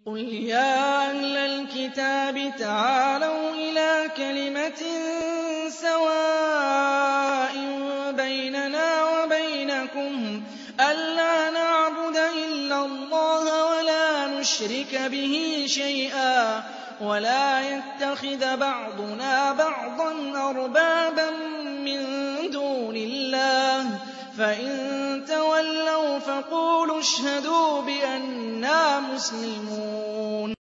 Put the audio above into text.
قُلْ يَا أَهْلَ الْكِتَابِ تَعَالَوْا إِلَىٰ كَلِمَةٍ سَوَاءٍ بَيْنَنَا وَبَيْنَكُمْ أَلَّا نَعْبُدَ إِلَّا اللَّهَ وَلَا نُشْرِكَ بِهِ شَيْئًا وَلَا يَتَّخِذَ بَعْضُنَا بَعْضًا أَرْبَابًا مِّن دُونِ اللَّهِ ۚ فَإِن تَوَلَّوْا فَقُولُوا اشْهَدُوا بِأَنَّا مُسْلِمُونَ